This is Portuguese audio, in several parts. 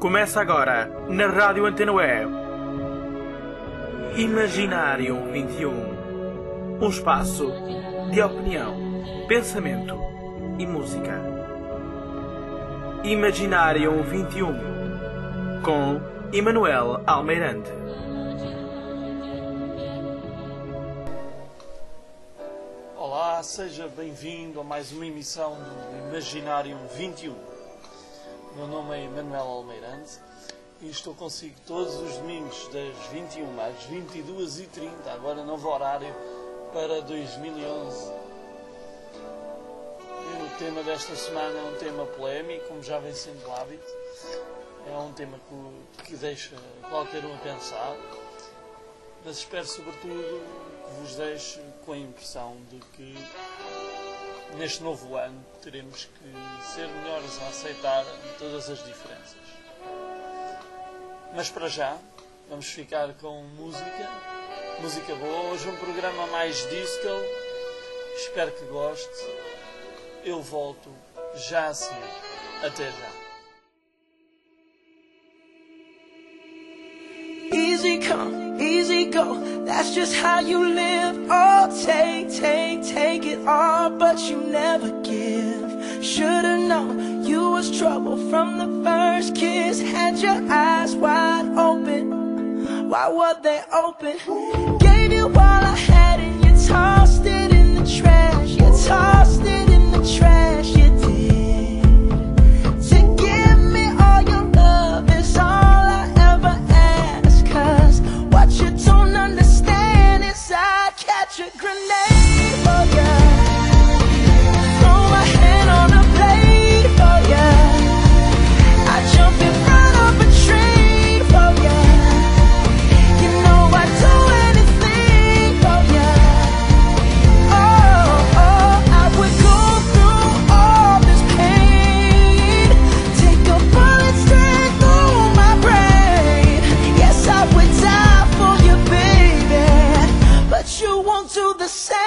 Começa agora, na Rádio Antena Web, Imaginário 21. Um espaço de opinião, pensamento e música. Imaginário 21, com Emanuel Almeirante. Olá, seja bem-vindo a mais uma emissão do Imaginário 21. Meu nome é Emanuel Almeirante e estou consigo todos os domingos das 21 às 22h30, agora novo horário para 2011. E o tema desta semana é um tema polémico, como já vem sendo hábito. É um tema que deixa qualquer um a pensar, mas espero sobretudo que vos deixe com a impressão de que neste novo ano teremos que ser melhores a aceitar todas as diferenças. Mas para já, vamos ficar com música boa. Hoje um programa mais disco. Espero que goste. Eu volto já a seguir. Até já. Easy come, easy go, that's just how you live. Oh, take it all, but you never give. Should've known you was trouble from the first kiss. Had your eyes wide open, why were they open? Gave you all I had and you tossed it in the trash. You tossed it in the trash, you did. To give me all your love is all I ever ask. Cause what you don't understand is I'd catch a grenade for ya. Throw my hand on a blade for ya. I'd jump in front of a train for ya. You know I'd do anything for ya. Oh, I would go through all this pain. Take a bullet straight through my brain. Yes, I would die for you, baby, but you won't do the same.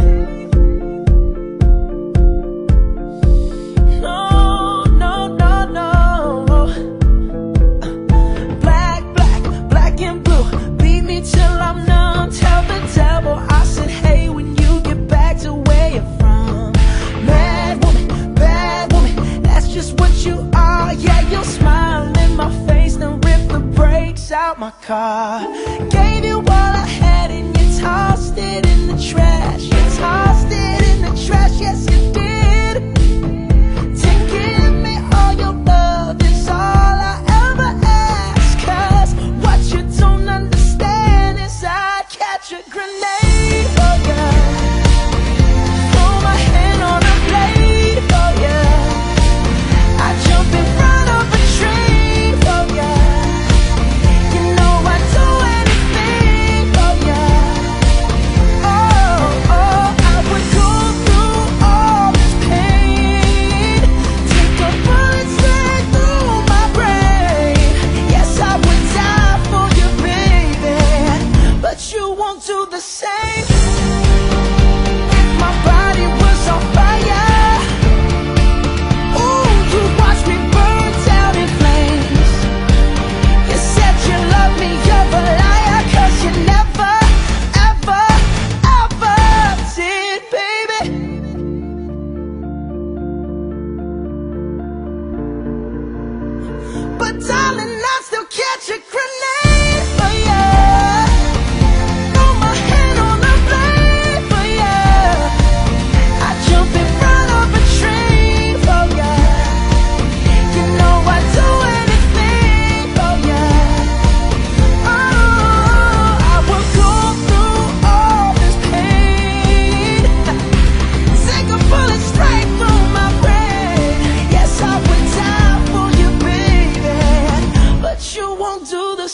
No, no, no, no. Black and blue. Beat me till I'm numb. Tell the devil I said, hey, when you get back to where you're from. Bad woman, that's just what you are. Yeah, you'll smile in my face, then rip the brakes out my car. Gave you all I had and you tossed it in the trash. You tossed it in the trash, yes you did. To give me all your love is all I ever ask. Cause what you don't understand is I'd catch a grenade for ya. Throw my hand on a blade for ya. I'd jump in front of a train for ya. You know I'd do anything for ya. Oh, I would go through all this pain. Take a bullet straight through my brain. Yes, I would die for you, baby, but you won't do the same. If my body was on fire, ooh, you watch me burn down in flames. You said you love me, you're a liar, cause you never, ever, ever did, baby. But darling, I still catch a grenade for ya. Throw my hand on a blade for ya. I jump in front of a train for ya. You know I'd do anything for ya. Oh, I would go through all this pain. Take a bullet straight through my brain. Yes, I would die for you, baby, but you won't do the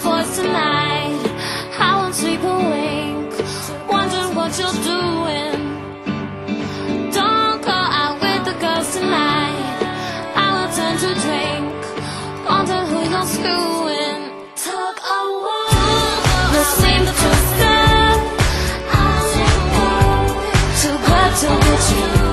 voice tonight. I won't sleep a wink, wondering what you're doing. Don't go out with the girls tonight. I will turn to drink, wonder who you're screwing. Tug of war, no seem to stop. Too good to be true.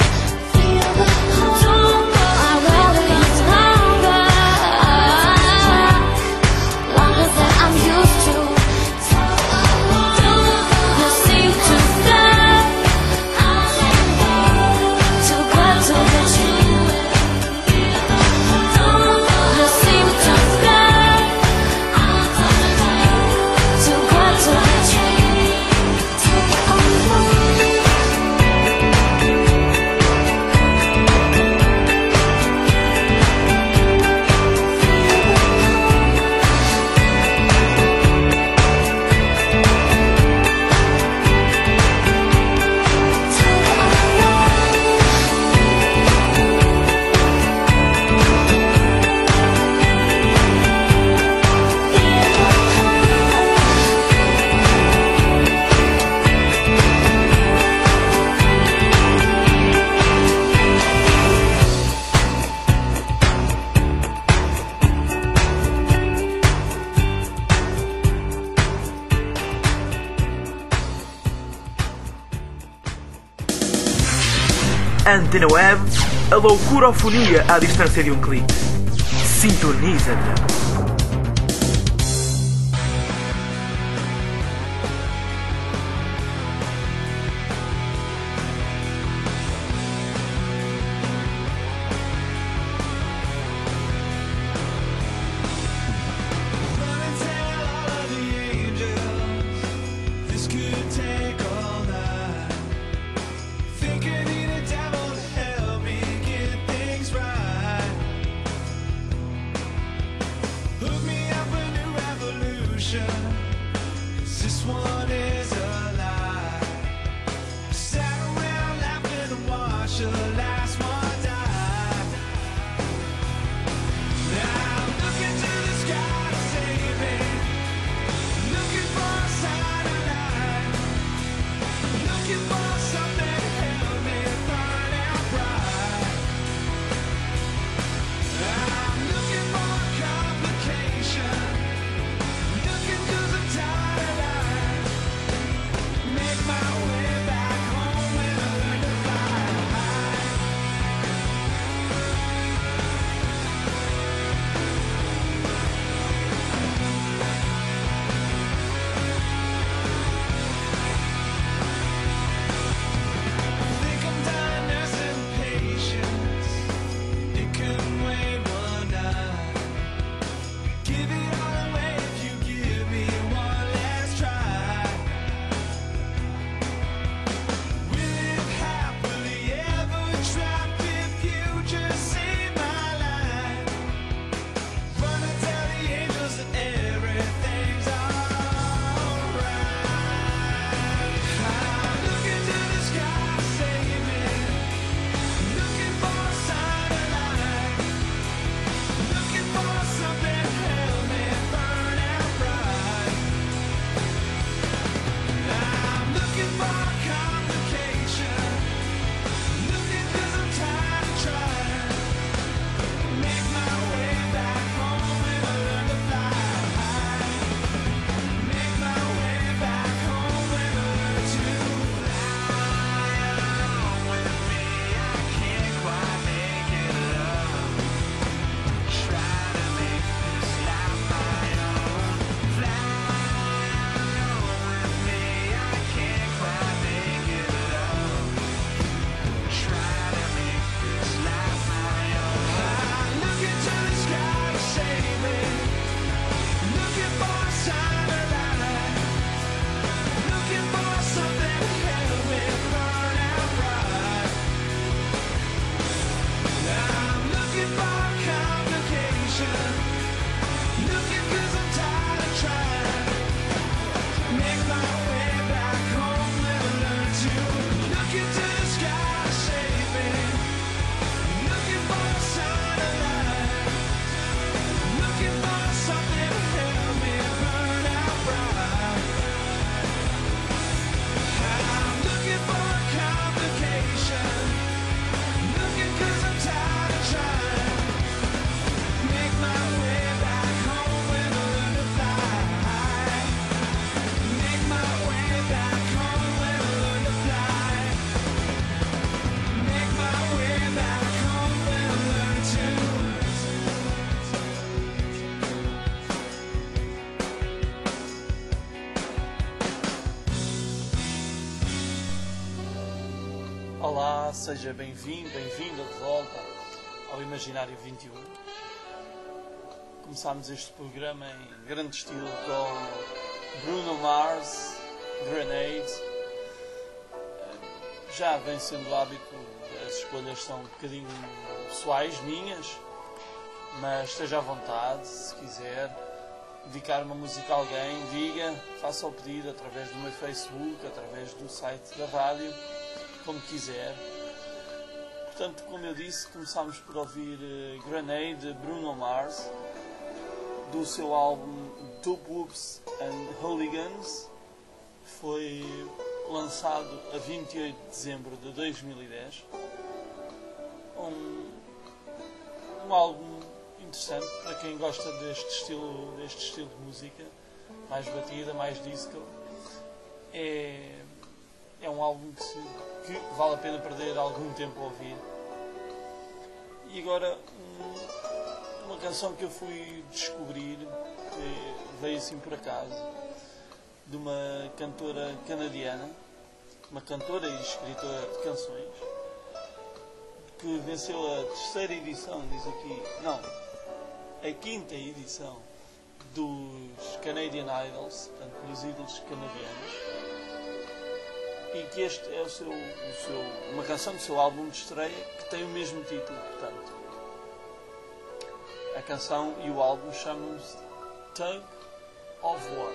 Antena Web, a loucurofonia à distância de um clique. Sintoniza-te. Who Olá, seja bem-vindo, bem-vinda de volta ao Imaginário 21. Começámos este programa em grande estilo com Bruno Mars, Grenade. Já vem sendo hábito, as escolhas são um bocadinho pessoais, minhas, mas esteja à vontade, se quiser dedicar uma música a alguém, diga, faça o pedido através do meu Facebook, através do site da rádio, como quiser. Portanto, como eu disse, começámos por ouvir Grenade de Bruno Mars, do seu álbum Dope Whoops and Hooligans. Foi lançado a 28 de dezembro de 2010. Um álbum interessante para quem gosta deste estilo de música, mais batida, mais disco. É um álbum que vale a pena perder algum tempo a ouvir. E agora uma canção que eu fui descobrir, que veio assim por acaso, de uma cantora canadiana, uma cantora e escritora de canções, que venceu a terceira edição, diz aqui, não, a quinta edição dos Canadian Idols, portanto, dos ídolos canadianos, e que este é uma canção do seu álbum de estreia que tem o mesmo título, portanto. A canção e o álbum chamam-se Tug of War.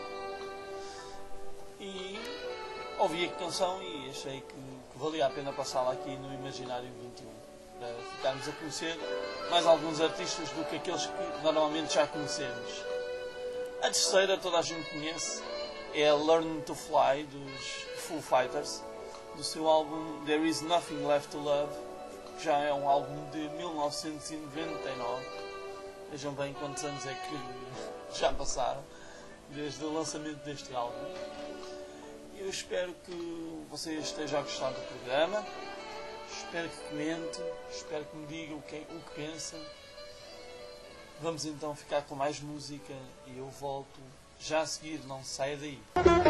E ouvi a canção e achei que valia a pena passá-la aqui no Imaginário 21, para ficarmos a conhecer mais alguns artistas do que aqueles que normalmente já conhecemos. A terceira toda a gente conhece, é a Learn to Fly dos Foo Fighters, do seu álbum There Is Nothing Left to Love, que já é um álbum de 1999. Vejam bem quantos anos é que já passaram desde o lançamento deste álbum. Eu espero que você esteja a gostar do programa, espero que comente, espero que me diga o que pensa. Vamos então ficar com mais música e eu volto já a seguir, não saia daí.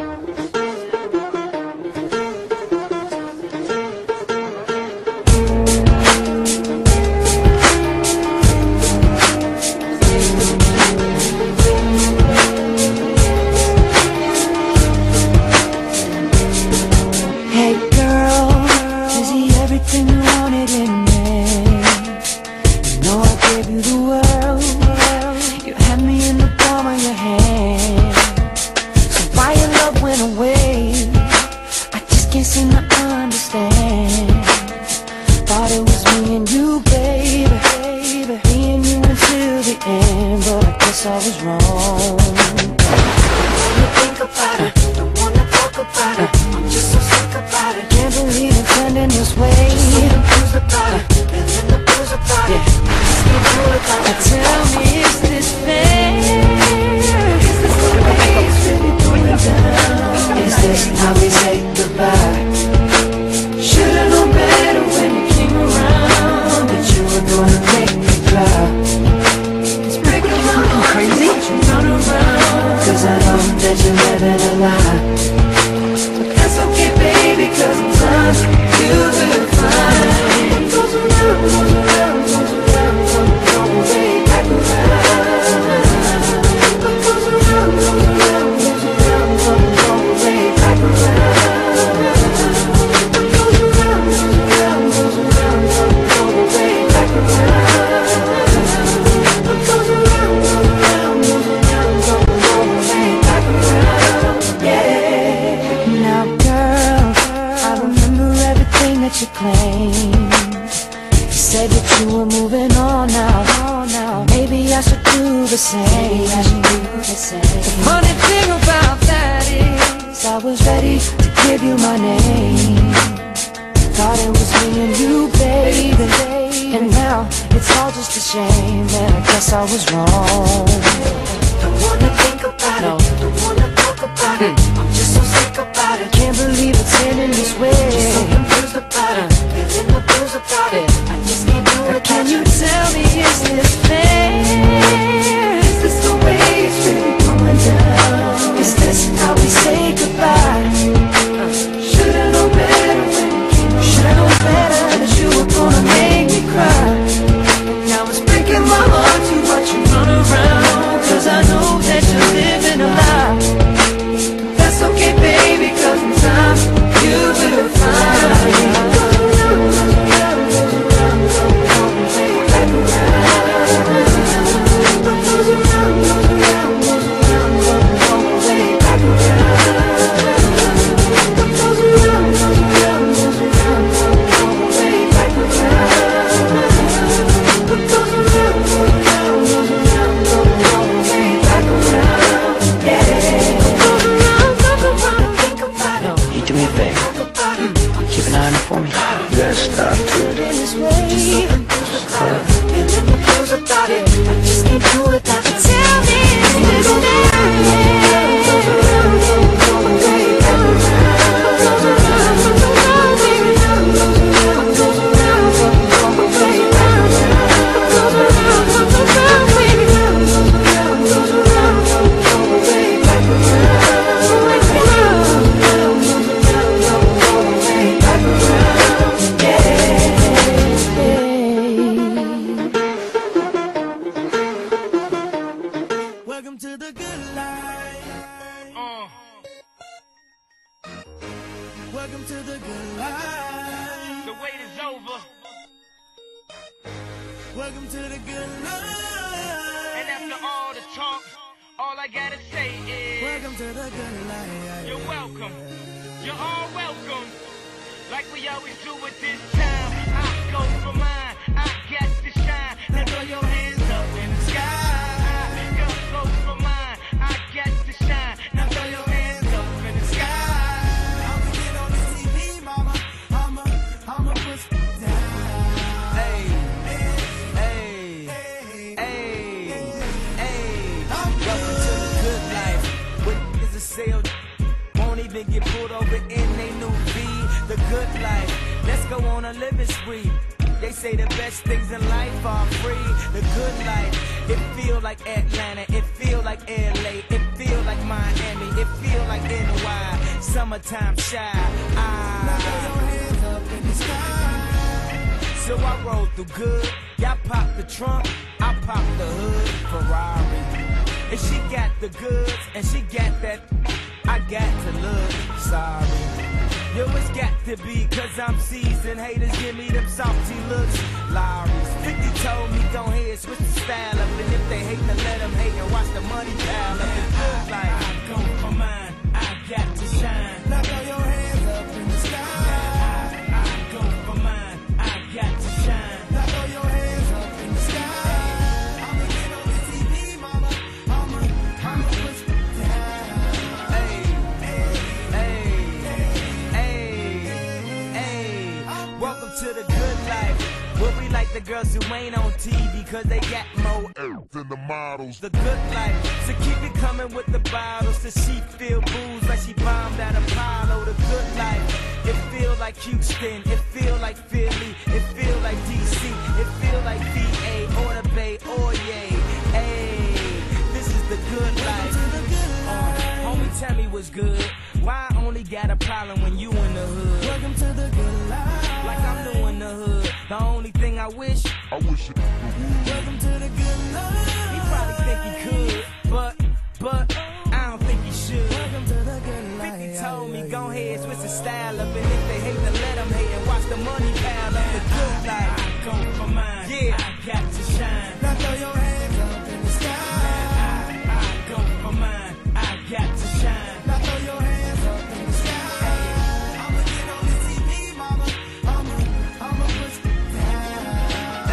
Hey girl, is he everything you wanted in a man? You know I gave you the world, you had me in the palm of your hand. So why your love went away, I just can't seem to understand. Thought it was me and you, baby, me and you until the end, but I guess I was wrong. Don't wanna think about it, don't wanna talk about it, I'm just so sick about it. Can't believe it's ending this way. Just so confused about it, feeling the blues about it. Just can't do it without it. Tell me, is this fair? Is this the way it's really going down? Is this how we say goodbye? Should've known better when you came around, that you were gonna make me cry. It's breaking my heart, crazy. Don't you run around, 'cause I know that you're living a lie. But that's okay, baby, 'cause in time you will find what goes around, goes around, goes around, don't go way back around. What goes around, goes around, goes around, don't go way back around. What goes around, goes around, goes around, don't go way back around. What goes around, goes around, goes around, don't go way back around. Yeah. Now, girl, I remember everything that you claimed. You said that you were moving on now. Maybe I should do the same. The funny thing about that is I was ready to give you my name. Thought it was me and you, baby, and now it's all just a shame. And I guess I was wrong. Don't wanna think about it, don't wanna talk about it, I'm just so sick about it. Can't believe it's ending this way. Just so confused about it, feeling the blues about it. I just can't do it. Can you tell me, is this fair? Is this the way it's really going down? Is this how we say goodbye? Should've known better when you came around. Should've known better. good in this way. Just so confused about it, feeling the blues about it. I just can't do it without you. Tell me, is this welcome to the good life. Welcome to the good life. The wait is over. Welcome to the good life. And after all the talk, all I gotta say is Welcome to the good life. you're welcome. You're all welcome. Like we always do at this time. I go for mine. I got to shine. Now throw your hands up in the sky. Girl, go for mine. I got to shine. Now throw your hands up in the sky. I'ma get on the TV, mama. I'ma push it down. Hey, welcome to the good life. What is a sale? Won't even get pulled over in they new V. The good life. Let's go on a living spree. They say the best things in life are free. The good life. It feel like Atlanta. It feel like LA. It feel like Miami. It feel like NY. Summertime shy. So I roll through good. Y'all pop the trunk. I pop the hood. Ferrari. And she got the goods. And she got that. I got to look sorry. Yo, it's got to be, cause I'm seasoned. Haters give me them salty looks. Lowry's 50 told me, go ahead, switch the style up. And if they hate, then let them hate and watch the money pile up. It feels like I go for mine, I got to shine. Now throw your hands up in the sky. I go for mine, I got to shine. Now throw your hands up in the sky. I'ma get on the TV, mama. I'ma push it down. Welcome to the good life. Where we like the girls who ain't on TV, cause they got more than the models. the good life. So keep it coming with the bottles. So she feel booze like she bombed at Apollo. The good life. It feel like Houston. It feel like Philly. It feel like DC. It feel like VA or the Bay or yay. Hey, this is the good life. Homie, tell me what's good. Why I only got a problem when you in the hood? Welcome to the good life. Like I'm doing the hood. The only thing I wish, it would. Welcome to the good life. he probably think he could, but I don't think he should. Welcome to the good life. 50 told me, go ahead, switch the style up. And if they hate, then let them hate and watch the money pile up. The good life. I go for mine. Yeah, I got to shine. Now throw your hands up in the sky. I go for mine. I got to shine. Now throw your hands up in the sky. I'ma get on the TV, mama. I'ma push it down.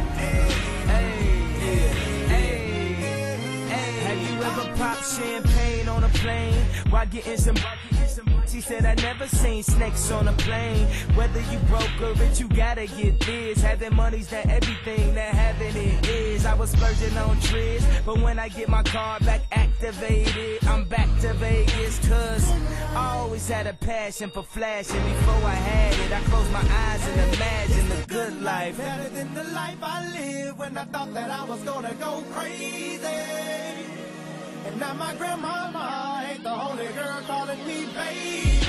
Have you ever popped champagne on a plane while getting some? She said I never seen snakes on a plane. Whether you broke or rich, you gotta get this. Having money's not everything that having it is. I was splurging on trips, but when I get my card back activated, I'm back to Vegas. Cause I always had a passion for flashing. Before I had it, I closed my eyes and imagined the good life. Better than the life I lived when I thought that I was gonna go crazy. And now my grandmama ain't the only girl calling me baby.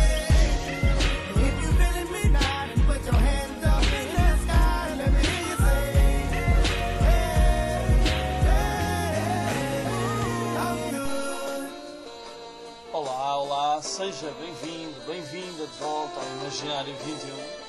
If you feeling me now, then put your hands up in the sky and let me hear you say, hey, hey, I'm good. Olá, olá, seja bem-vinda de volta ao Imaginário 21.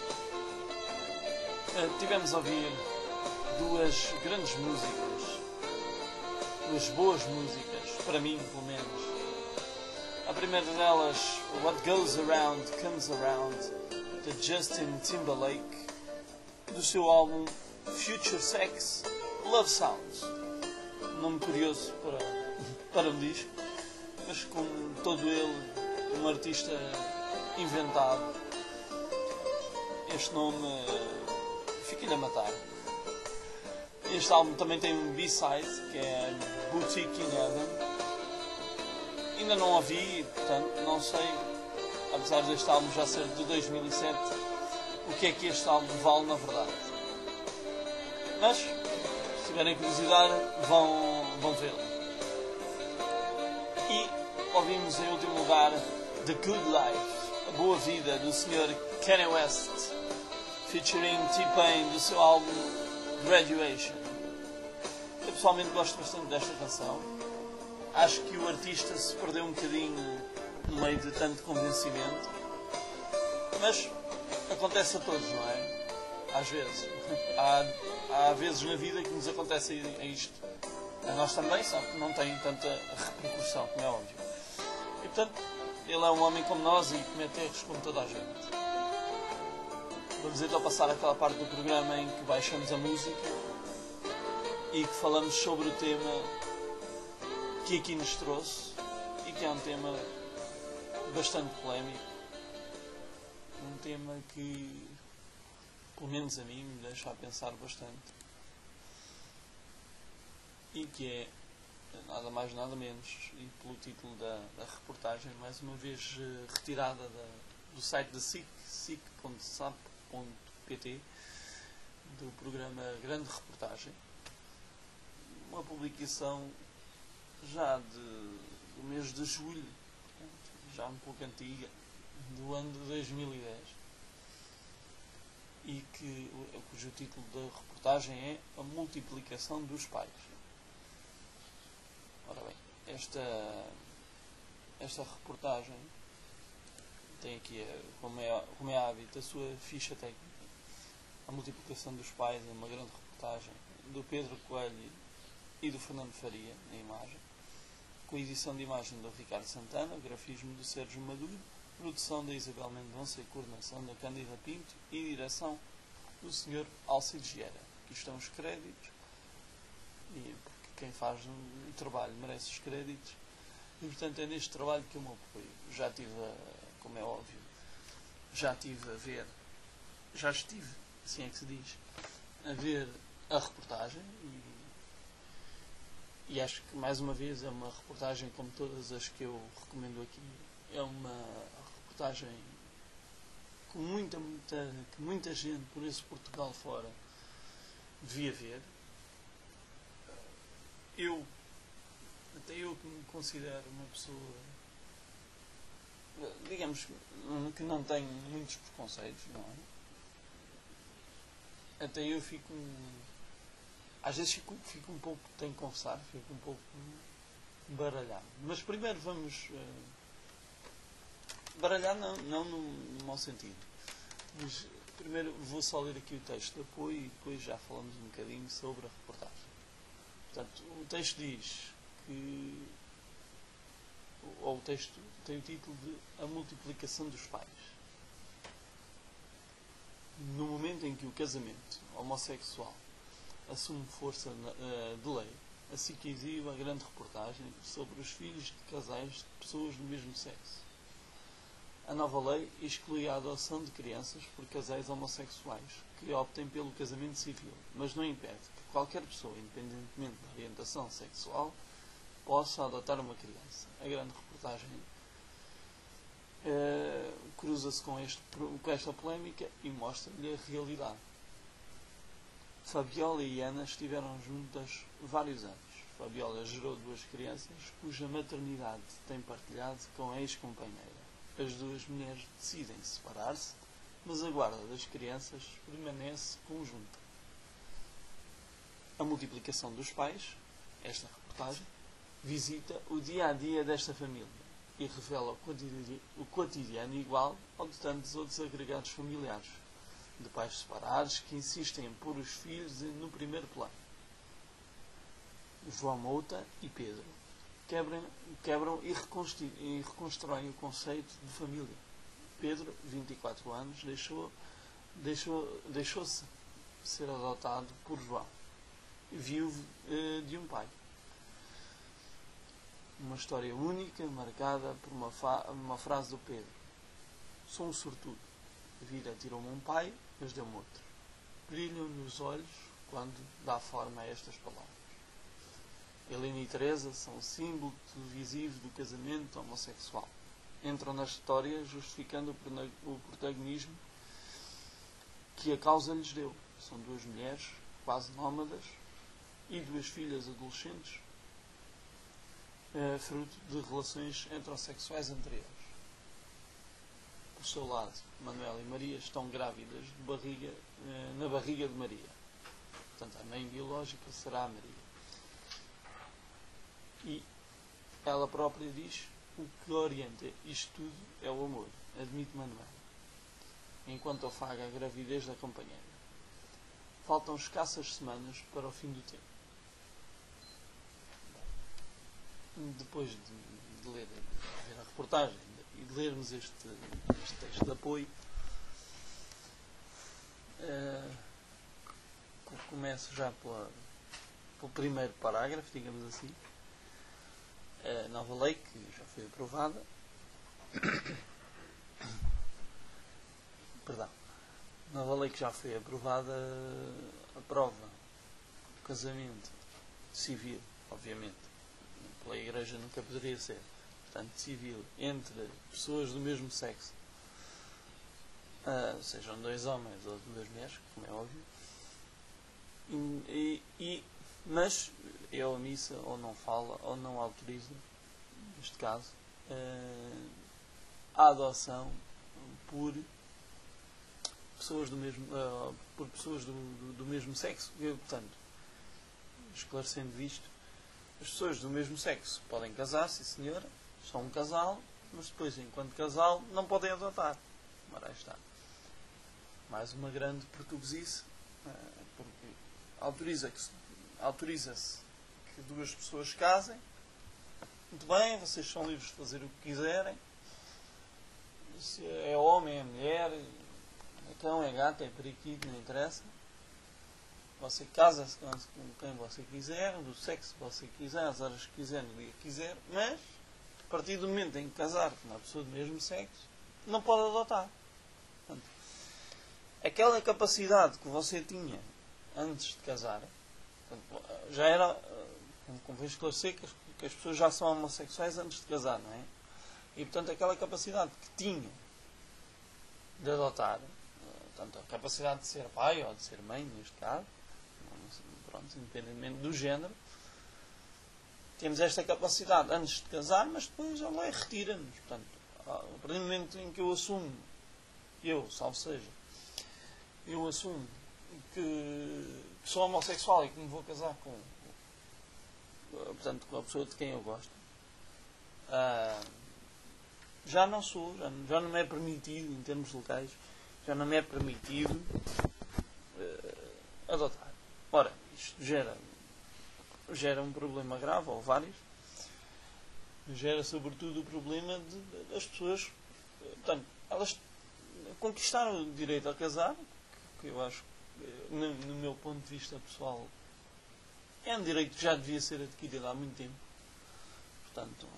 Tivemos a ouvir duas grandes músicas, duas boas músicas, para mim pelo menos. A primeira delas, What Goes Around Comes Around, de Justin Timberlake, do seu álbum Future Sex Love Sounds. Nome curioso para um disco, mas com todo ele um artista inventado. este nome fica-lhe a matar. Este álbum também tem um B-side, que é Boutique in Heaven. Ainda não ouvi, portanto, não sei, apesar deste álbum já ser de 2007, o que é que este álbum vale na verdade. Mas, se tiverem curiosidade, vão vê-lo. E ouvimos em último lugar The Good Life, a boa vida, do Sr. Kanye West, featuring T-Pain, do seu álbum Graduation. Eu pessoalmente gosto bastante desta canção. Acho que o artista se perdeu um bocadinho no meio de tanto convencimento. Mas acontece a todos, não é? Às vezes. Há vezes na vida que nos acontece isto. A nós também, só que não tem tanta repercussão, como é óbvio. E portanto, ele é um homem como nós e comete erros como toda a gente. Vamos então passar àquela parte do programa em que baixamos a música e que falamos sobre o tema que aqui nos trouxe e que é um tema bastante polémico. Um tema que, pelo menos a mim, me deixa a pensar bastante. E que é nada mais nada menos, e pelo título da reportagem, mais uma vez retirada do site da SIC, sic.sap.pt, do programa Grande Reportagem. Uma publicação já do mês de julho, já um pouco antiga, do ano de 2010, e cujo título da reportagem é A Multiplicação dos Pais. Ora bem, esta reportagem tem aqui, como é hábito, a sua ficha técnica. A Multiplicação dos Pais é uma grande reportagem do Pedro Coelho e do Fernando Faria, na imagem, com edição de imagem do Ricardo Santana, grafismo do Sérgio Maduro, produção da Isabel Mendonça e coordenação da Cândida Pinto e direção do Sr. Alcides Vieira. Aqui estão os créditos, e quem faz um trabalho merece os créditos, e portanto é neste trabalho que eu me apoio. Já tive, como é óbvio, já estive, assim é que se diz, a ver a reportagem e acho que mais uma vez é uma reportagem como todas as que eu recomendo aqui. É uma reportagem que muita gente por esse Portugal fora devia ver. Até eu que me considero uma pessoa, digamos, que não tenho muitos preconceitos, não é? Até eu às vezes fico um pouco, tenho que confessar, fico um pouco baralhado. Mas primeiro vamos baralhar, não no mau sentido, mas primeiro vou só ler aqui o texto de apoio e depois já falamos um bocadinho sobre a reportagem. Portanto, o texto diz que, ou o texto tem o título de A Multiplicação dos Pais. No momento em que o casamento homossexual assume força de lei, assim que exibe a grande reportagem sobre os filhos de casais de pessoas do mesmo sexo. A nova lei exclui a adoção de crianças por casais homossexuais que optem pelo casamento civil, mas não impede que qualquer pessoa, independentemente da orientação sexual, possa adotar uma criança. A grande reportagem cruza-se com esta polémica e mostra-lhe a realidade. Fabiola e Ana estiveram juntas vários anos. Fabiola gerou 2 crianças cuja maternidade tem partilhado com a ex-companheira. As 2 mulheres decidem separar-se, mas a guarda das crianças permanece conjunta. A multiplicação dos pais, esta reportagem, visita o dia-a-dia desta família e revela o cotidiano igual ao de tantos outros agregados familiares, de pais separados que insistem em pôr os filhos no primeiro plano. João Mouta e Pedro quebram e reconstroem o conceito de família. Pedro, 24 anos, deixou-se ser adotado por João, viúvo de um pai. Uma história única, marcada por uma frase do Pedro: sou um sortudo. A vida tirou-me um pai mas deu-me outro. Brilham-me os olhos quando dá forma a estas palavras. Helena e Teresa são o símbolo televisivo do casamento homossexual. Entram na história justificando o protagonismo que a causa lhes deu. São duas mulheres quase nómadas e duas filhas adolescentes, fruto de relações heterossexuais anteriores. Por seu lado, Manuel e Maria estão grávidas na barriga de Maria. Portanto, a mãe biológica será a Maria. E ela própria diz: o que orienta isto tudo é o amor, admite Manuel, enquanto afaga a gravidez da companheira. Faltam escassas semanas para o fim do tempo. Depois de ver a reportagem e de lermos este texto de apoio, começo já pelo primeiro parágrafo, digamos assim. A nova lei que já foi aprovada, nova lei que já foi aprovada aprova o casamento civil, obviamente, pela Igreja nunca poderia ser, portanto civil, entre pessoas do mesmo sexo, sejam dois homens ou duas mulheres, como é óbvio, mas eu a missa ou não fala ou não autoriza, neste caso, a adoção por pessoas do mesmo sexo. Portanto, esclarecendo isto, as pessoas do mesmo sexo podem casar-se, senhora, são um casal, mas depois, enquanto casal, não podem adotar. Ora, aí está. Mais uma grande portuguesice, porque autoriza-se que duas pessoas casem. Muito bem, vocês são livres de fazer o que quiserem. Se é homem, é mulher, é cão, é gato, é periquito, não interessa. Você casa-se com quem você quiser, do sexo que você quiser, às horas que quiser, no dia que quiser, mas a partir do momento em que casar com uma pessoa do mesmo sexo, não pode adotar. Portanto, aquela capacidade que você tinha antes de casar, portanto, já era, convém esclarecer que as pessoas já são homossexuais antes de casar, não é? E portanto aquela capacidade que tinha de adotar, portanto, a capacidade de ser pai ou de ser mãe, neste caso, pronto, independentemente do género, temos esta capacidade antes de casar, mas depois a lei retira-nos. Portanto, a partir do momento em que eu assumo, salvo seja, eu assumo que sou homossexual e que me vou casar com a pessoa de quem eu gosto, já não sou, já não me é permitido, em termos legais, já não me é permitido adotar. Ora, isto gera um problema grave, ou vários. Gera sobretudo o problema das pessoas, portanto, elas conquistaram o direito a casar, que eu acho, no meu ponto de vista pessoal, é um direito que já devia ser adquirido há muito tempo. Portanto,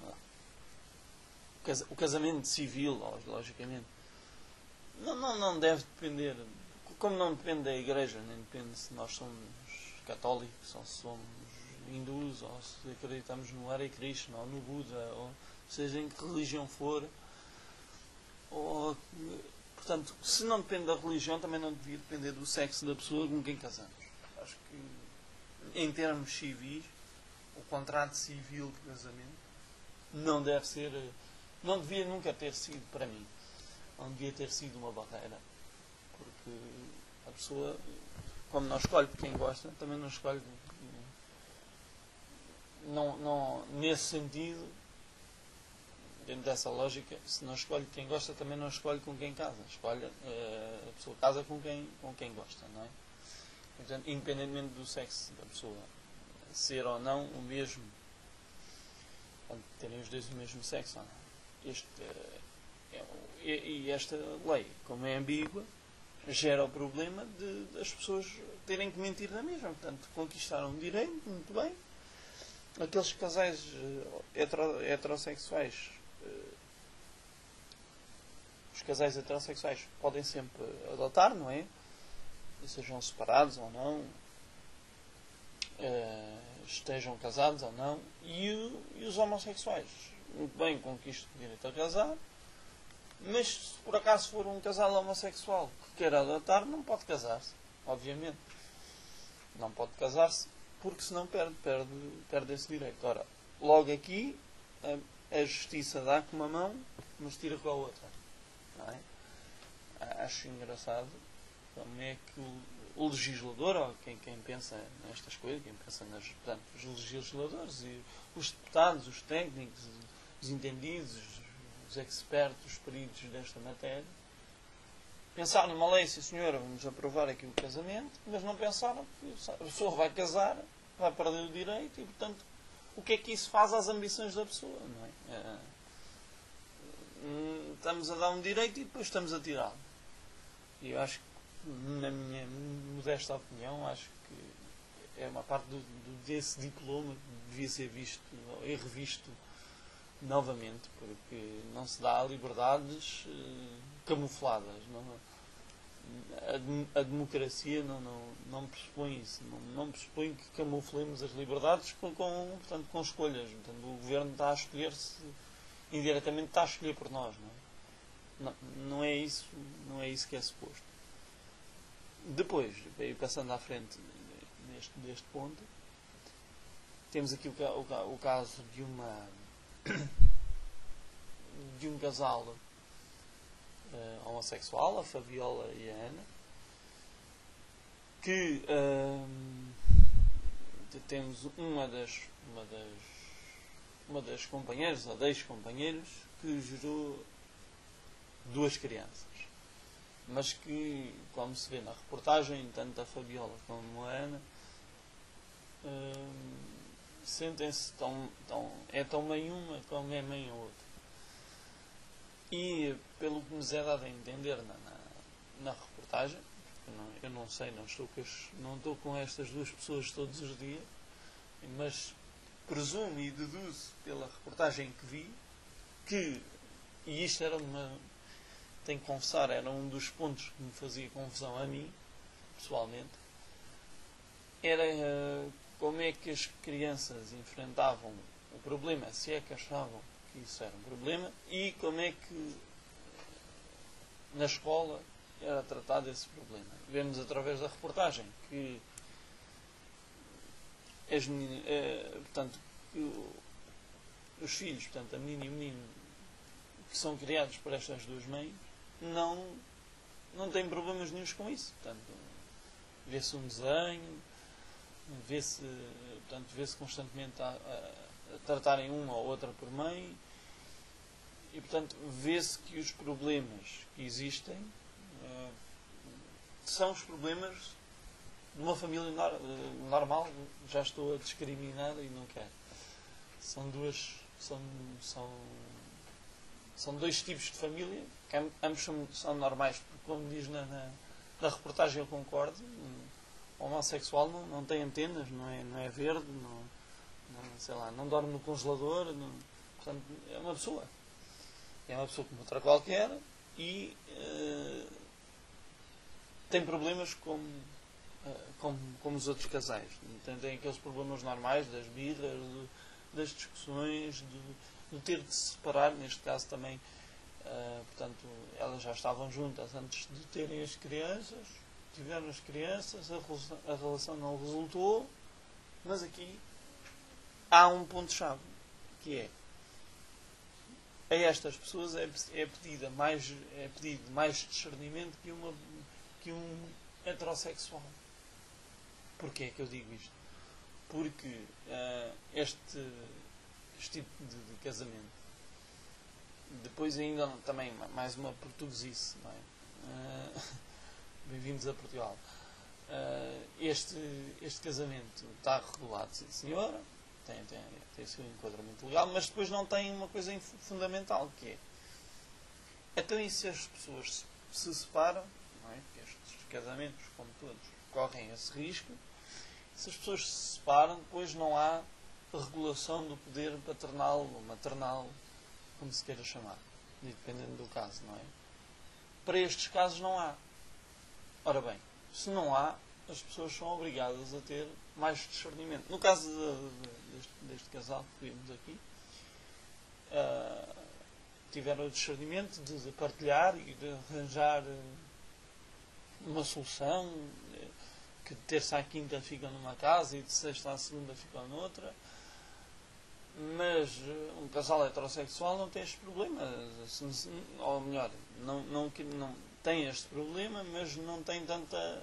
o casamento civil, logicamente, não deve depender, como não depende da Igreja, nem depende se nós somos católicos, ou se somos hindus, ou se acreditamos no Hare Krishna, ou no Buda, ou seja em que religião for. Portanto, se não depende da religião, também não devia depender do sexo da pessoa com quem casamos. Acho que, em termos civis, o contrato civil de casamento não devia nunca ter sido, para mim, não devia ter sido uma barreira, porque a pessoa, como não escolhe quem gosta, também não escolhe, nesse sentido, dentro dessa lógica, se não escolhe quem gosta, também não escolhe com quem casa. A pessoa casa com quem gosta, não é? Portanto, independentemente do sexo da pessoa ser ou não o mesmo, terem os dois o mesmo sexo ou não. Esta lei, como é ambígua, gera o problema de as pessoas terem que mentir na mesma. Portanto, conquistaram um direito, muito bem. Aqueles casais heterossexuais, os casais heterossexuais podem sempre adotar, não é? sejam separados ou não, estejam casados ou não, e os homossexuais. Muito bem, conquistam o direito a casar, mas se por acaso for um casal homossexual que queira adotar, não pode casar-se, obviamente. Não pode casar-se, porque senão perde esse direito. Ora, logo aqui, a justiça dá com uma mão, mas tira com a outra. Não é? Acho engraçado como é que o legislador, ou quem pensa nestas coisas, quem pensa portanto, os legisladores, e os deputados, os técnicos, os entendidos, os expertos, os peritos desta matéria, pensaram numa lei, sim senhora, vamos aprovar aqui o casamento, mas não pensaram que a pessoa vai casar, vai perder o direito e, portanto, o que é que isso faz às ambições da pessoa, não é? Estamos a dar um direito e depois estamos a tirá-lo. E eu acho que, na minha modesta opinião, acho que é uma parte desse diploma que devia ser visto e revisto novamente, porque não se dá liberdades camufladas. A democracia não pressupõe isso. Não pressupõe que camuflemos as liberdades portanto, com escolhas. Portanto, o governo está a escolher-se, indiretamente está a escolher por nós. Não é isso que é suposto. Depois, passando à frente deste ponto, temos aqui o caso de um casal homossexual, a Fabiola e a Ana, que temos uma das companheiras, ou 10 companheiros, que gerou 2 crianças. Mas que, como se vê na reportagem, tanto a Fabiola como a Ana sentem-se é tão mãe uma como é mãe a outra. E, pelo que nos é dado a entender na reportagem, eu não sei, não estou com estas 2 pessoas todos os dias, mas presumo e deduzo pela reportagem que vi que, e isto tenho que confessar, era um dos pontos que me fazia confusão a mim, pessoalmente, era como é que as crianças enfrentavam o problema, se é que achavam que isso era um problema, e como é que na escola era tratado esse problema. Vemos através da reportagem que portanto, os filhos, portanto, a menina e o menino, que são criados por estas 2 mães, não têm problemas nenhuns com isso. Portanto, vê-se um desenho, vê-se constantemente a tratarem uma ou outra por mãe, e, portanto, vê-se que os problemas que existem são os problemas de uma família normal. Já estou a discriminar e não quero. São 2 tipos de família, que ambos são normais, porque, como diz na reportagem, eu concordo, o homossexual não tem antenas, não é verde, não dorme no congelador, portanto, é uma pessoa como outra qualquer, e tem problemas como os outros casais. Tem aqueles problemas normais das birras, das discussões, do ter de se separar. Neste caso também, portanto, elas já estavam juntas antes de terem as crianças, tiveram as crianças, a relação não resultou, mas aqui há um ponto-chave, que é: a estas pessoas é pedido mais discernimento que um heterossexual. Porquê é que eu digo isto? Porque este tipo de casamento, depois ainda também mais uma portuguesice, não é? Bem-vindos a Portugal. Este casamento está regulado, sim senhora, tem o seu enquadramento legal, mas depois não tem uma coisa fundamental, que é: então, e se as pessoas se separam, não é? Porque estes casamentos, como todos, correm esse risco. Se as pessoas se separam, depois não há regulação do poder paternal ou maternal, como se queira chamar, dependendo do caso, não é? Para estes casos não há. Ora bem, Se não há, as pessoas são obrigadas a ter mais discernimento. No caso deste casal que vimos aqui, tiveram o discernimento de partilhar e de arranjar uma solução, que de terça à quinta ficam numa casa e de sexta à segunda ficam noutra. Mas um casal heterossexual não tem este problema, ou melhor, não tem este problema, mas não tem tanta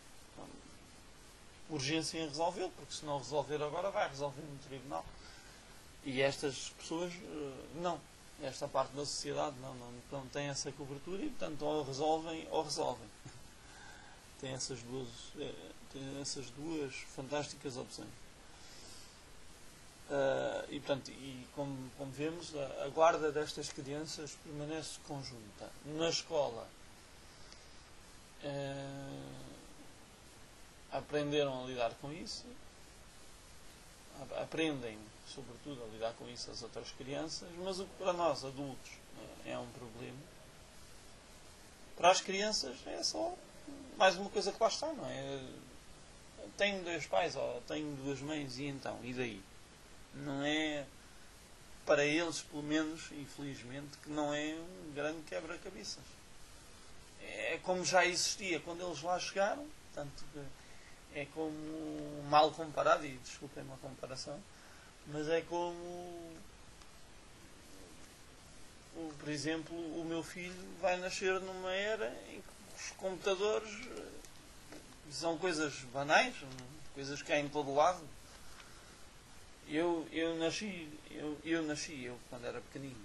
urgência em resolver, porque se não resolver agora vai resolver no tribunal. E estas pessoas não. Esta parte da sociedade não tem essa cobertura e, portanto, ou resolvem ou resolvem. Tem essas duas fantásticas opções. E, portanto, como vemos, a guarda destas crianças permanece conjunta. Na escola, aprenderam a lidar com isso, aprendem, sobretudo, a lidar com isso as outras crianças, mas o que para nós, adultos, é um problema, para as crianças é só mais uma coisa que lá está, não é? Tenho 2 pais, ou tenho 2 mães, e então? E daí? Não é, para eles, pelo menos, infelizmente, que não é um grande quebra-cabeças. É como já existia quando eles lá chegaram, portanto, é como, mal comparado, e desculpem uma comparação, mas é como, por exemplo, o meu filho vai nascer numa era em que os computadores são coisas banais, coisas que há em todo lado. Eu nasci quando era pequenino.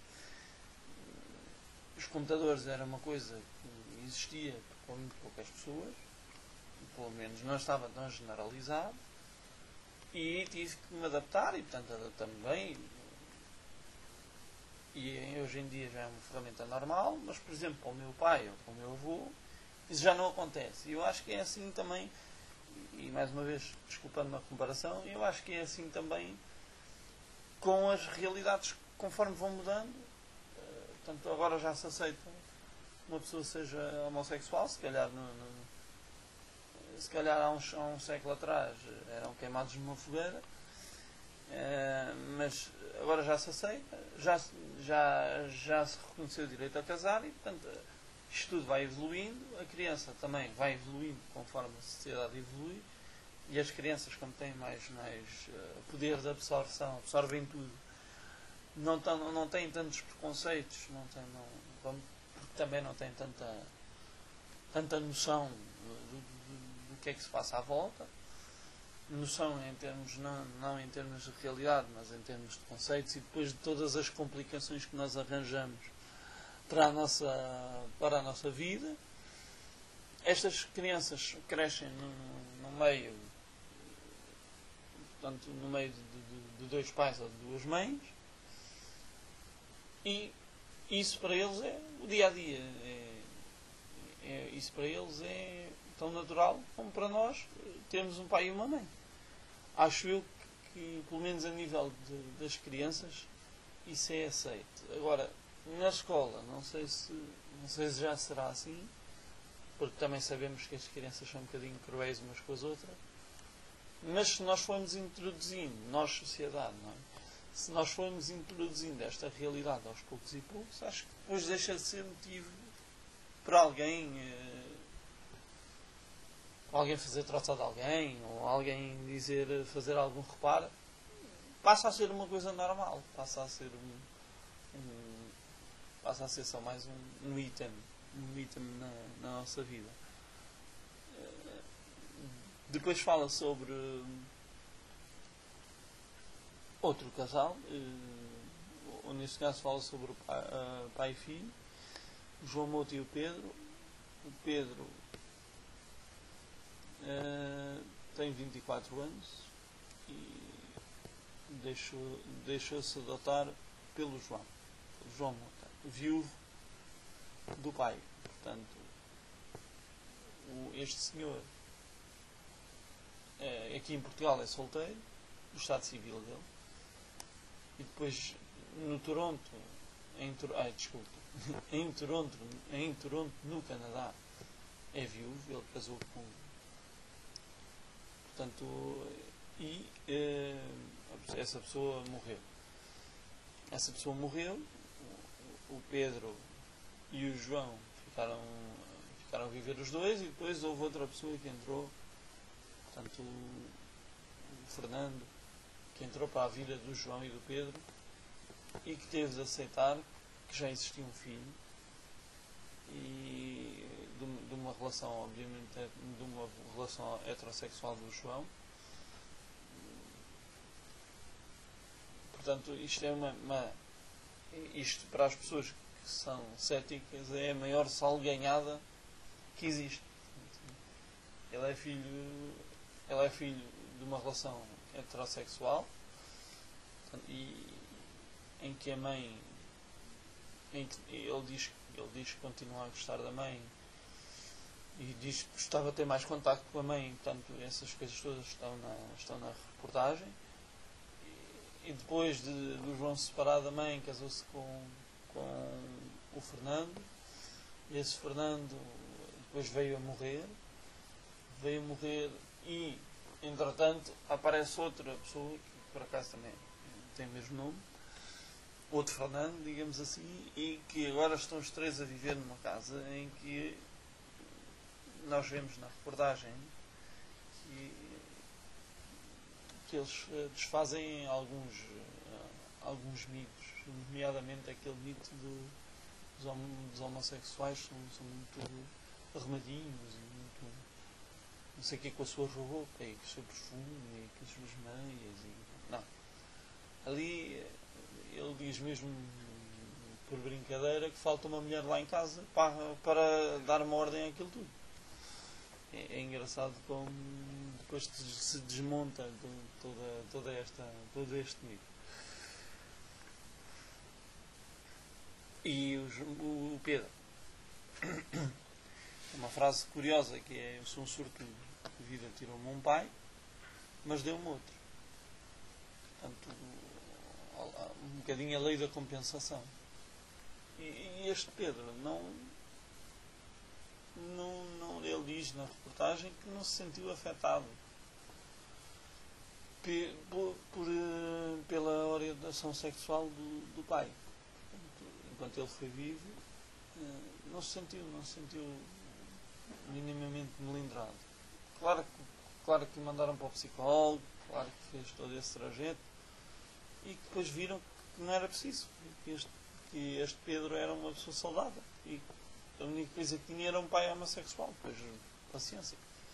Os computadores era uma coisa que existia para muito poucas pessoas, pelo menos não estava tão generalizado, e tive que me adaptar, e portanto adaptei-me bem. E hoje em dia já é uma ferramenta normal, mas por exemplo para o meu pai ou para o meu avô isso já não acontece. E eu acho que é assim também, e mais uma vez desculpando uma comparação, eu acho que é assim também com as realidades conforme vão mudando. Portanto, agora já se aceita uma pessoa seja homossexual, se calhar há um século atrás eram queimados numa fogueira, mas agora já se aceita, já se reconheceu o direito a casar e, portanto, isto tudo vai evoluindo, a criança também vai evoluindo conforme a sociedade evolui, e as crianças, como têm mais poder de absorção, absorvem tudo, não têm tantos preconceitos, porque também não têm tanta noção do que é que se passa à volta, noção em termos, não em termos de realidade, mas em termos de conceitos, e depois de todas as complicações que nós arranjamos para a nossa vida. Estas crianças crescem no meio, portanto, no meio de 2 pais ou de 2 mães, e isso para eles é o dia a dia. Isso para eles é tão natural como para nós termos um pai e uma mãe. Acho eu que pelo menos a nível das crianças, isso é aceito. Agora, na escola, não sei se já será assim, porque também sabemos que as crianças são um bocadinho cruéis umas com as outras, mas se nós formos introduzindo, nós, sociedade, não é? Se nós formos introduzindo esta realidade aos poucos e poucos, acho que depois deixa de ser motivo para alguém fazer troça de alguém, ou alguém fazer algum reparo. Passa a ser uma coisa normal, passa a ser só mais um item na nossa vida. Depois fala sobre outro casal, ou neste caso fala sobre o pai e filho, o João Mouto e o Pedro. O Pedro tem 24 anos e deixou-se adotar pelo João Mouto, viúvo do pai. Portanto, este senhor aqui em Portugal é solteiro, do estado civil dele, e depois no Toronto, em Toronto, no Canadá, é viúvo. Ele casou Portanto, essa pessoa morreu. Essa pessoa morreu, o Pedro e o João ficaram a viver os dois, e depois houve outra pessoa que entrou, portanto o Fernando, que entrou para a vida do João e do Pedro, e que teve de aceitar que já existia um filho, e de uma relação, obviamente, de uma relação heterossexual do João. Portanto, isto é isto para as pessoas que são céticas é a maior salganhada que existe. Ela é filho de uma relação heterossexual, e em que a mãe, ele diz que continua a gostar da mãe, e diz que gostava de ter mais contacto com a mãe. Portanto, essas coisas todas estão na reportagem. E depois do João se separar da mãe, casou-se com o Fernando, e esse Fernando depois veio a morrer, e entretanto aparece outra pessoa, que por acaso também tem o mesmo nome, outro Fernando, digamos assim, e que agora estão os três a viver numa casa em que nós vemos na reportagem que eles desfazem alguns mitos, nomeadamente aquele mito dos homossexuais são muito arrumadinhos e muito não sei o que com a sua roupa e com o seu perfume e com as suas meias não. Ali ele diz mesmo por brincadeira que falta uma mulher lá em casa para dar uma ordem àquilo tudo. É engraçado como depois se desmonta todo este mito. E o Pedro, uma frase curiosa que é: eu sou um sortudo, a vida tirou-me um pai, mas deu-me outro. Portanto, um bocadinho a lei da compensação. E este Pedro ele diz na reportagem que não se sentiu afetado pela orientação sexual do pai. Portanto, enquanto ele foi vivo, não se sentiu minimamente melindrado. Claro que o mandaram para o psicólogo, claro que fez todo esse trajeto, e que depois viram que não era preciso, que este Pedro era uma pessoa saudável, e a única coisa que tinha era um pai homossexual. Depois, paciência.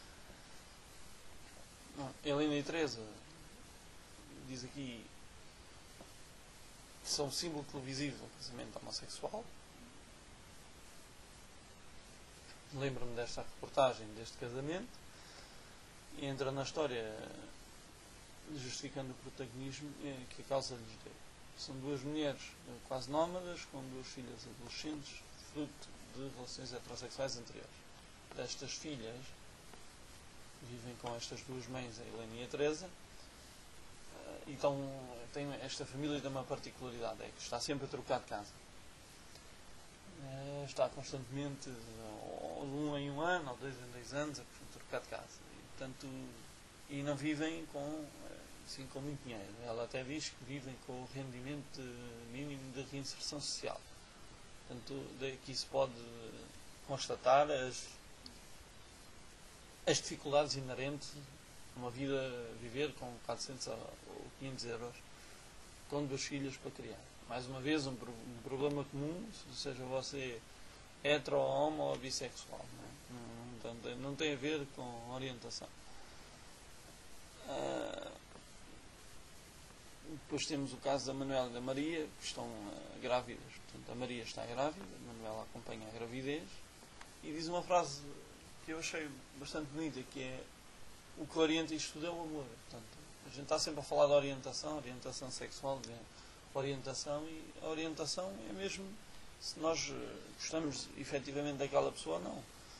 Helena e Teresa diz aqui que são símbolo televisivo do casamento homossexual. Lembro-me desta reportagem deste casamento, e entra na história justificando o protagonismo que a causa lhes deu. São duas mulheres quase nómadas, com duas filhas adolescentes, fruto de relações heterossexuais anteriores. Destas filhas vivem com estas duas mães, a Helena e a Teresa, então esta família tem uma particularidade, é que está sempre a trocar de casa. Está constantemente, ou de 1 em 1 ano, ou 2 em 2 anos, a trocar de casa. E não vivem assim, com muito dinheiro. Ela até diz que vivem com o rendimento mínimo de reinserção social. Portanto, daqui se pode constatar as dificuldades inerentes a uma vida viver com 400 ou 500 euros com duas filhas para criar. Mais uma vez, um problema comum, seja você hetero, homo ou bissexual. Não tem a ver com orientação. Depois temos o caso da Manuela e da Maria, que estão grávidas. Portanto, a Maria está grávida, a Manuela acompanha a gravidez, e diz uma frase que eu achei bastante bonita, que é: o que orienta isto tudo é o amor. Portanto, a gente está sempre a falar de orientação sexual, de orientação, e a orientação é mesmo se nós gostamos efetivamente daquela pessoa ou não.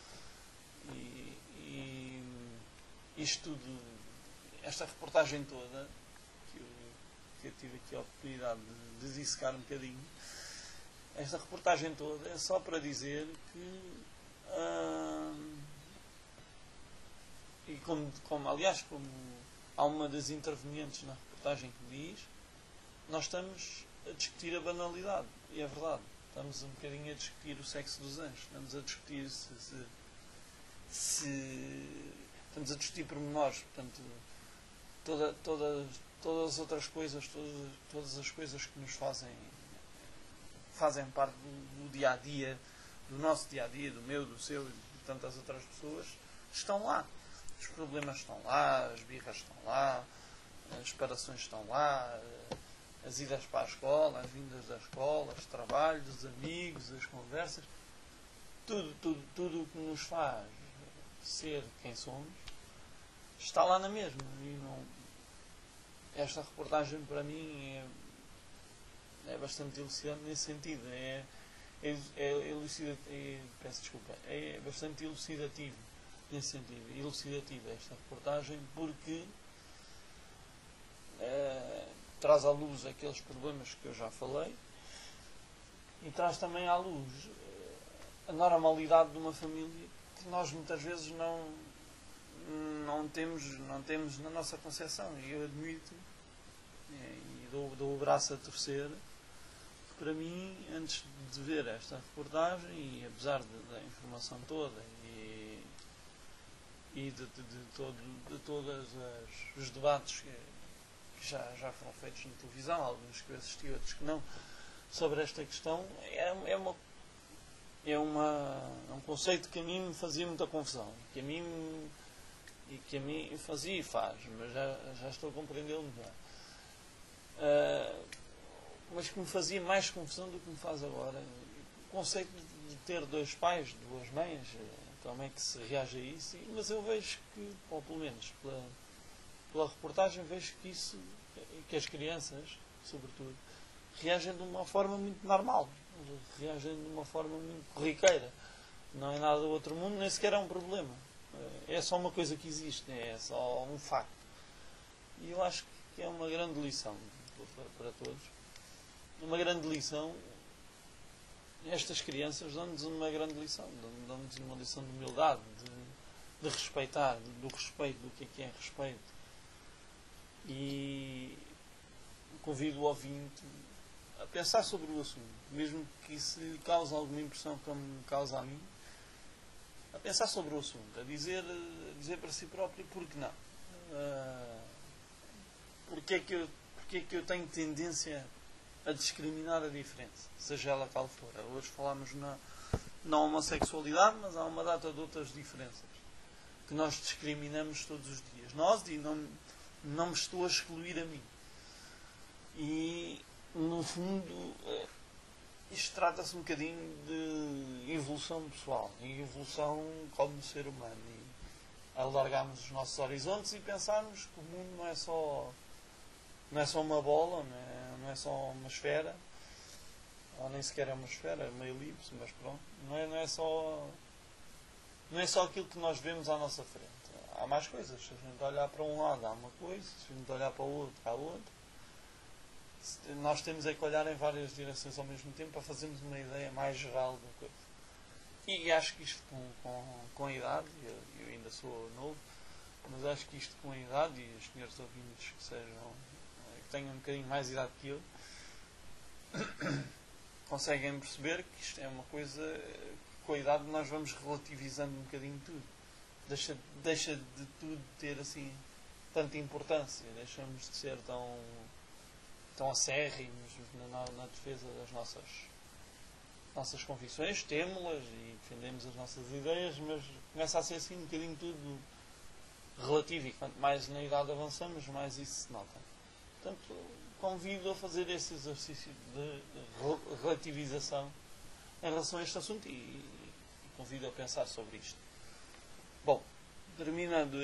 E isto tudo, esta reportagem toda, que eu tive aqui a oportunidade de dissecar um bocadinho, esta reportagem toda é só para dizer que e como há uma das intervenientes na reportagem que diz, nós estamos a discutir a banalidade, e é verdade. Estamos um bocadinho a discutir o sexo dos anjos. Estamos a discutir estamos a discutir pormenores. Portanto, todas as outras coisas, todas as coisas que nos fazem parte do dia-a-dia, do nosso dia-a-dia, do meu, do seu e de tantas outras pessoas, estão lá. Os problemas estão lá, as birras estão lá, as separações estão lá, as idas para a escola, as vindas da escola, os trabalhos, os amigos, as conversas, tudo o que nos faz ser quem somos está lá na mesma. E esta reportagem para mim é bastante elucidante nesse sentido. Peço desculpa, é bastante elucidativo nesse sentido. Elucidativa esta reportagem porque traz à luz aqueles problemas que eu já falei e traz também à luz a normalidade de uma família que nós muitas vezes não temos na nossa concepção. E eu admito e dou o braço a torcer que, para mim, antes de ver esta reportagem, e apesar da informação toda e de todos os debates que já foram feitos na televisão, alguns que eu assisti, outros que não, sobre esta questão, é um conceito que a mim me fazia muita confusão, que a mim fazia e faz, mas já estou a compreendê-lo melhor. Mas que me fazia mais confusão do que me faz agora. O conceito de ter dois pais, duas mães, como é que se reage a isso? Mas eu vejo que, ou pelo menos pela reportagem, vejo que as crianças, sobretudo, reagem de uma forma muito normal, reagem de uma forma muito corriqueira. Não é nada do outro mundo, nem sequer é um problema. É só uma coisa que existe, é só um facto. E eu acho que é uma grande lição para todos. Uma grande lição. Estas crianças dão-nos uma grande lição. Dão-nos uma lição de humildade, de respeitar, do respeito, do que é respeito. E convido o ouvinte a pensar sobre o assunto, mesmo que isso lhe cause alguma impressão como me causa a mim, a pensar sobre o assunto, a dizer para si próprio porque não. Porque é que eu tenho tendência a discriminar a diferença, seja ela qual for. Hoje falamos na homossexualidade, mas há uma data de outras diferenças que nós discriminamos todos os dias. Nós, e não me estou a excluir a mim. E, no fundo, isto trata-se um bocadinho de evolução pessoal, e evolução como ser humano. E alargarmos os nossos horizontes e pensarmos que o mundo não é só uma bola, não é só uma esfera, ou nem sequer é uma esfera, é meio livre, mas pronto, não é só aquilo que nós vemos à nossa frente. Há mais coisas. Se a gente olhar para um lado há uma coisa, se a gente olhar para o outro há outra. Nós temos que olhar em várias direções ao mesmo tempo para fazermos uma ideia mais geral da coisa. E acho que isto com a idade, eu ainda sou novo, mas acho que isto com a idade, e os senhores ouvintes que tenham um bocadinho mais idade que eu, conseguem perceber que isto é uma coisa que com a idade nós vamos relativizando um bocadinho tudo. Deixa de tudo ter assim tanta importância, deixamos de ser tão acérrimos na defesa das nossas convicções, temos-las e defendemos as nossas ideias, mas começa a ser assim um bocadinho tudo relativo, e quanto mais na idade avançamos, mais isso se nota. Portanto, convido a fazer esse exercício de relativização em relação a este assunto e convido a pensar sobre isto. Bom, terminando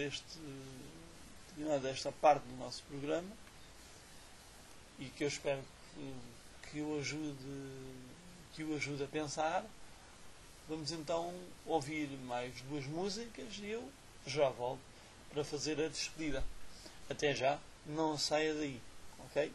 esta parte do nosso programa, e que eu espero que o ajude a pensar, vamos então ouvir mais duas músicas e eu já volto para fazer a despedida. Até já, não saia daí, ok?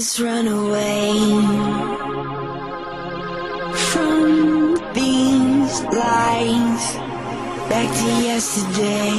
just run away from these lies back to yesterday.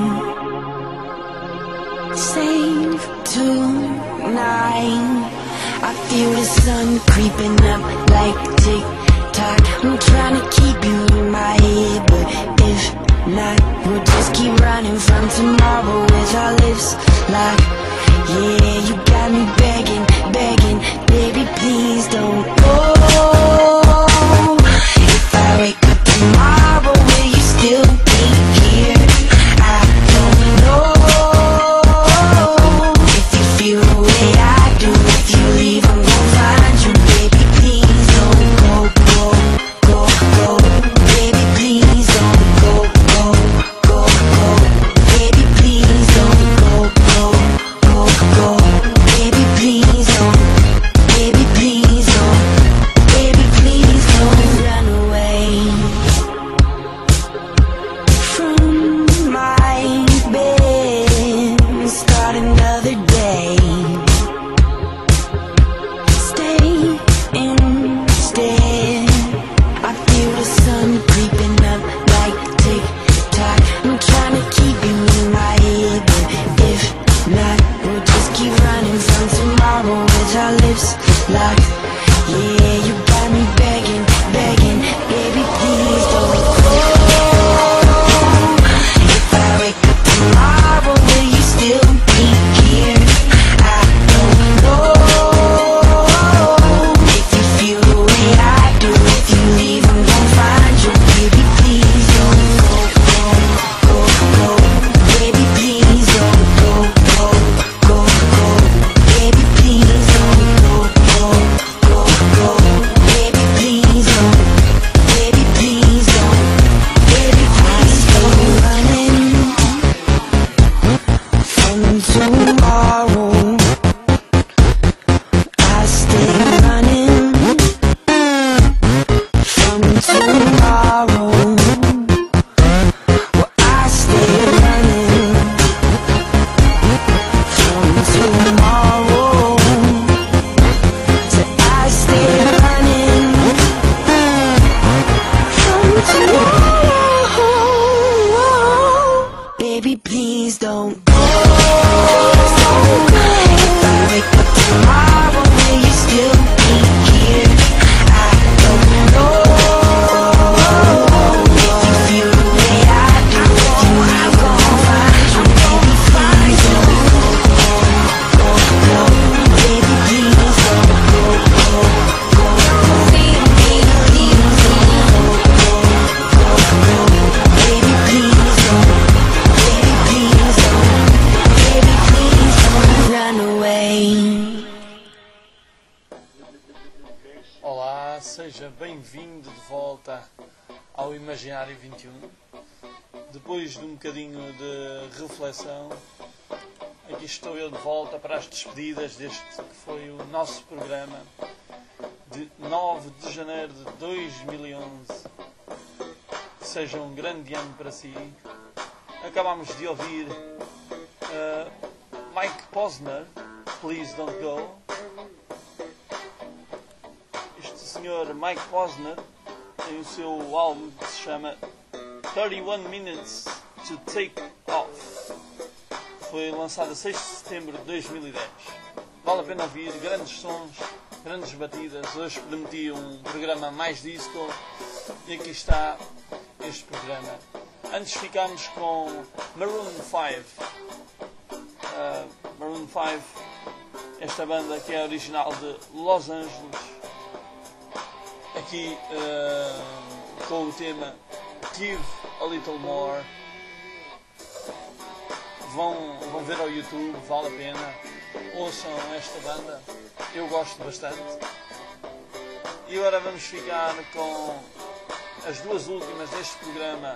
Save tonight. I feel the sun creeping up like tick-tock. I'm trying to keep you in my head, but if not, we'll just keep running from tomorrow with our lips locked. Yeah, you got me begging, begging, baby, please don't go. If I wake up tomorrow, will you still be here? I don't know. If you feel the way I do, if you leave, I'm gonna find you, baby, please don't go, go, go, go. Baby, please don't go, go, go, go. Baby, please don't go, go, go, go. Baby, please don't. Baby, please don't. Baby, please don't run away from my bed. Start another day. Stay instead. I feel the sun creeping up like tick-tock. I'm trying to keep you in my head, but if not, we'll just keep running from tomorrow with our lips locked. Yeah, you got me begging, begging, baby, please don't go. If I wake up tomorrow, will you still be here? I don't know. If you feel the way I do, if you leave, I'm gonna find you, baby, please don't go, go, go, go. Baby, please don't go, go, go, go. Baby, please don't go, go, go, go. Baby, please don't. Baby, please don't. Baby, please don't. Running from tomorrow, I stay running from tomorrow. Well, I stay running from tomorrow. So I stay running from tomorrow. Baby, please don't go. If I wake up tomorrow, will you still be here? I don't know. If you feel the way I do, if you leave, I'm gonna find you, baby, please don't go, go, go. Baby, please don't go, go, go, go. Baby, please don't go, go, go, go. Baby, please don't. Baby, please don't. Baby, please don't run away. Olá, seja bem-vindo de volta ao Imaginário 21. Depois de um bocadinho de reflexão, aqui estou eu de volta para as despedidas deste que foi o nosso programa de 9 de janeiro de 2011. Que seja um grande ano para si. Acabámos de ouvir Mike Posner, Please Don't Go. Este senhor Mike Posner tem o seu álbum que se chama 31 Minutes to Take Off. Foi lançado a 6 de setembro de 2010. Vale a pena ouvir, grandes sons, grandes batidas. Hoje prometi um programa mais disco e aqui está este programa. Antes ficámos com Maroon 5. Maroon 5, esta banda que é original de Los Angeles. Aqui com o tema Give a Little More. Vão ver ao YouTube, vale a pena. Ouçam esta banda, eu gosto bastante. E agora vamos ficar com as duas últimas deste programa.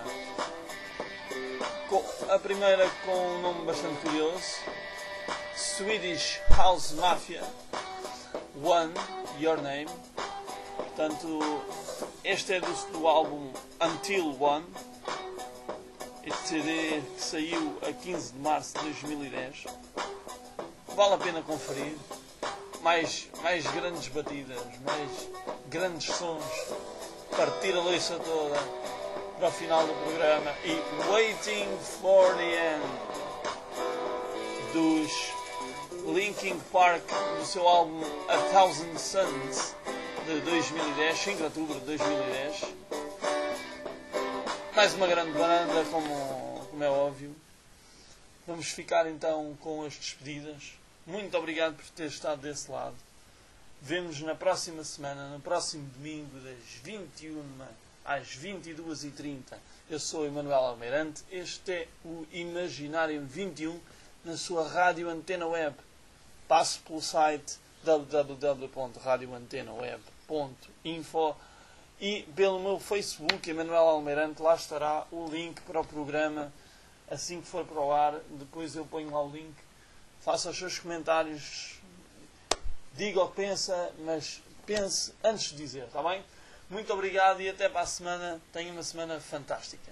A primeira com um nome bastante curioso, Swedish House Mafia, One, Your Name. Portanto, este é do álbum Until One. Este CD que saiu a 15 de março de 2010. Vale a pena conferir. mais grandes batidas, mais grandes sons, partir a louça toda para o final do programa e Waiting for the End dos Linkin Park, do seu álbum A Thousand Suns de 2010, 5 de outubro de 2010. Mais uma grande banda, como é óbvio. Vamos ficar então com as despedidas. Muito obrigado por ter estado desse lado. Vemo-nos na próxima semana, no próximo domingo, das 21 às 22h30. Eu sou Emanuel Almeirante. Este é o Imaginário 21 na sua Rádio Antena Web. Passe pelo site www.radioantenaweb.info e pelo meu Facebook, Emanuel Almeirante. Lá estará o link para o programa. Assim que for para o ar, depois eu ponho lá o link. Faça os seus comentários, diga o que pensa, mas pense antes de dizer, está bem? Muito obrigado e até para a semana. Tenha uma semana fantástica.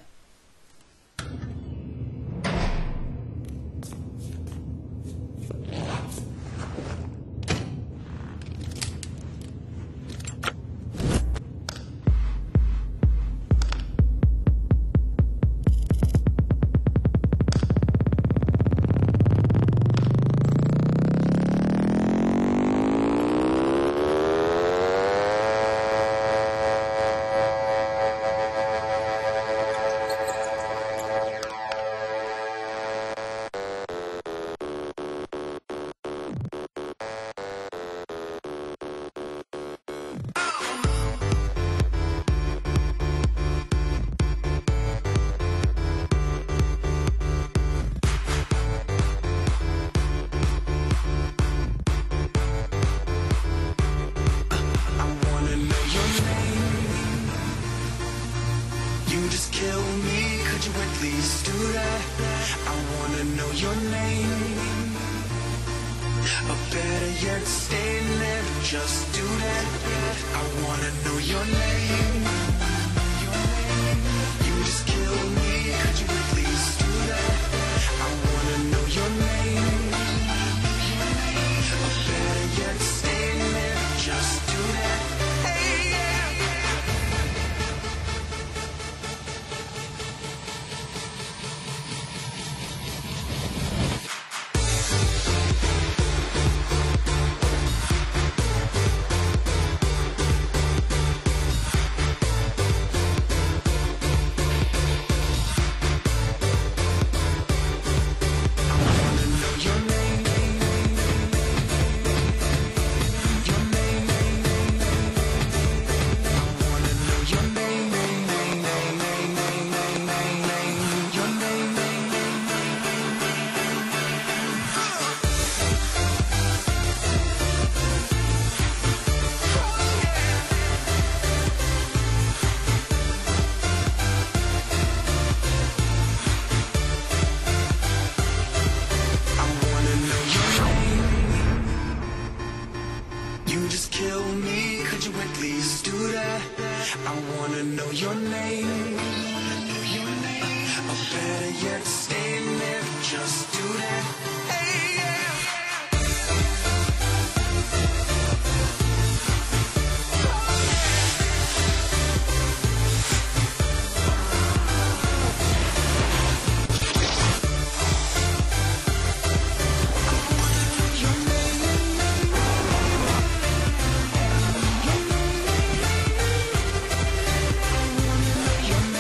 Your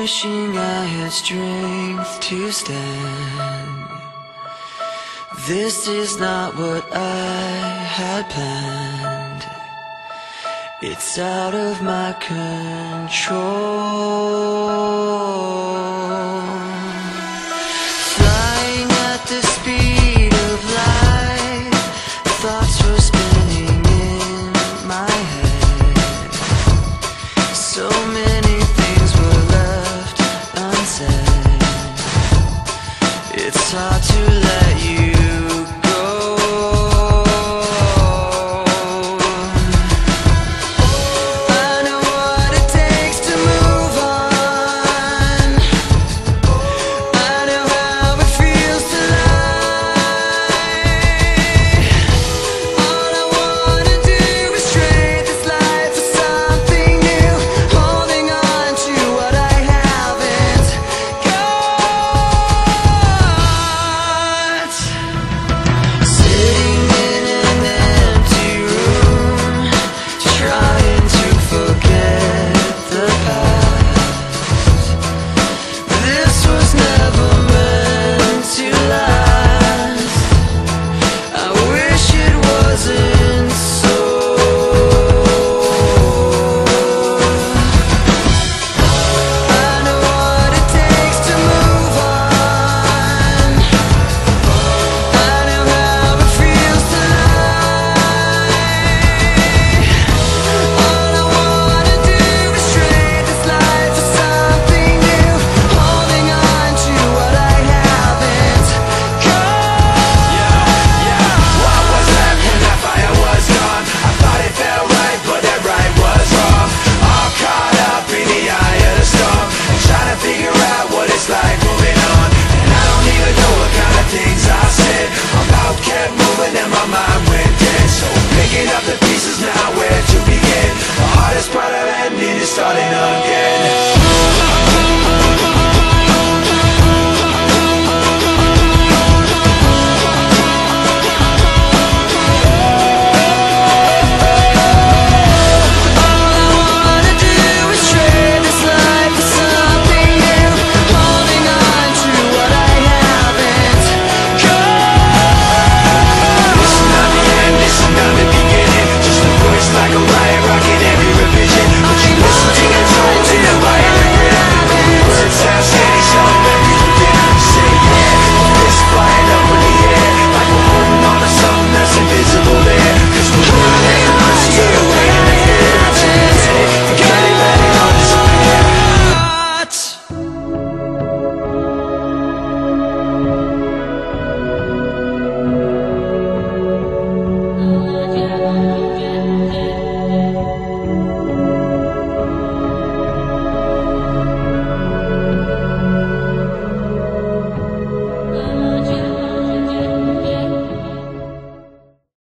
wishing I had strength to stand. This is not what I had planned. It's out of my control.